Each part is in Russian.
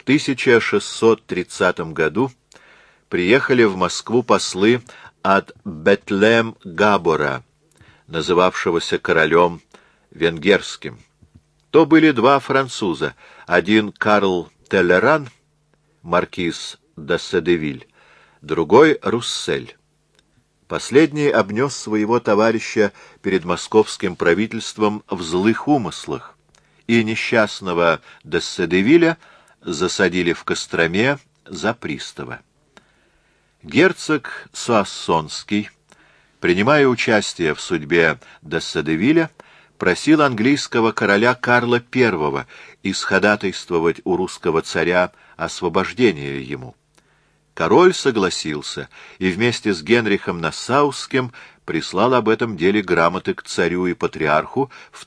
В 1630 году приехали в Москву послы от Бетлем-Габора, называвшегося королем венгерским. То были два француза, один Карл Теллеран, маркиз де Седевиль, другой Руссель. Последний обнес своего товарища перед московским правительством в злых умыслах, и несчастного де Седевиля засадили в Костроме за пристава. Герцог Суассонский, принимая участие в судьбе де Седевиля, просил английского короля Карла I исходатайствовать у русского царя освобождение ему. Король согласился и вместе с Генрихом Нассаусским прислал об этом деле грамоты к царю и патриарху в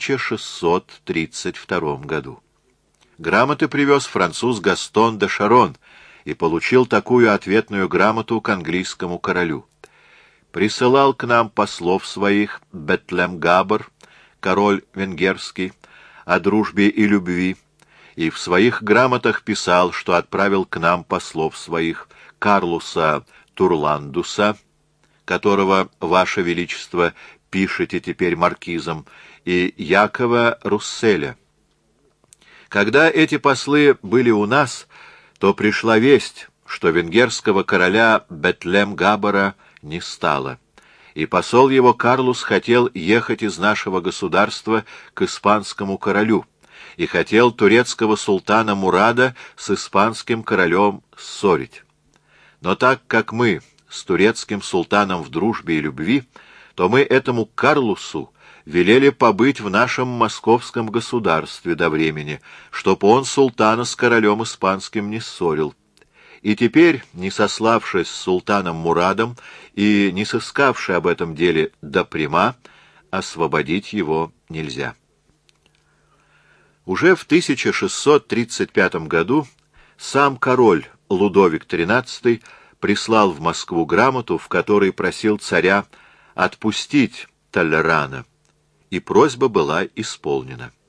1632 году. Грамоты привез француз Гастон де Шарон и получил такую ответную грамоту к английскому королю. Присылал к нам послов своих Бетлем-Габор, король венгерский, о дружбе и любви, и в своих грамотах писал, что отправил к нам послов своих Карлуса Турландуса, которого, Ваше Величество, пишете теперь маркизом, и Якова Русселя. Когда эти послы были у нас, то пришла весть, что венгерского короля Бетлем-Габора не стало, и посол его Карлус хотел ехать из нашего государства к испанскому королю, и хотел турецкого султана Мурада с испанским королем ссорить. Но так как мы с турецким султаном в дружбе и любви, то мы этому Карлусу велели побыть в нашем московском государстве до времени, чтоб он султана с королем испанским не ссорил. И теперь, не сославшись с султаном Мурадом и не сыскавши об этом деле допряма, освободить его нельзя. Уже в 1635 году сам король Людовик XIII прислал в Москву грамоту, в которой просил царя отпустить Толлерана, и просьба была исполнена.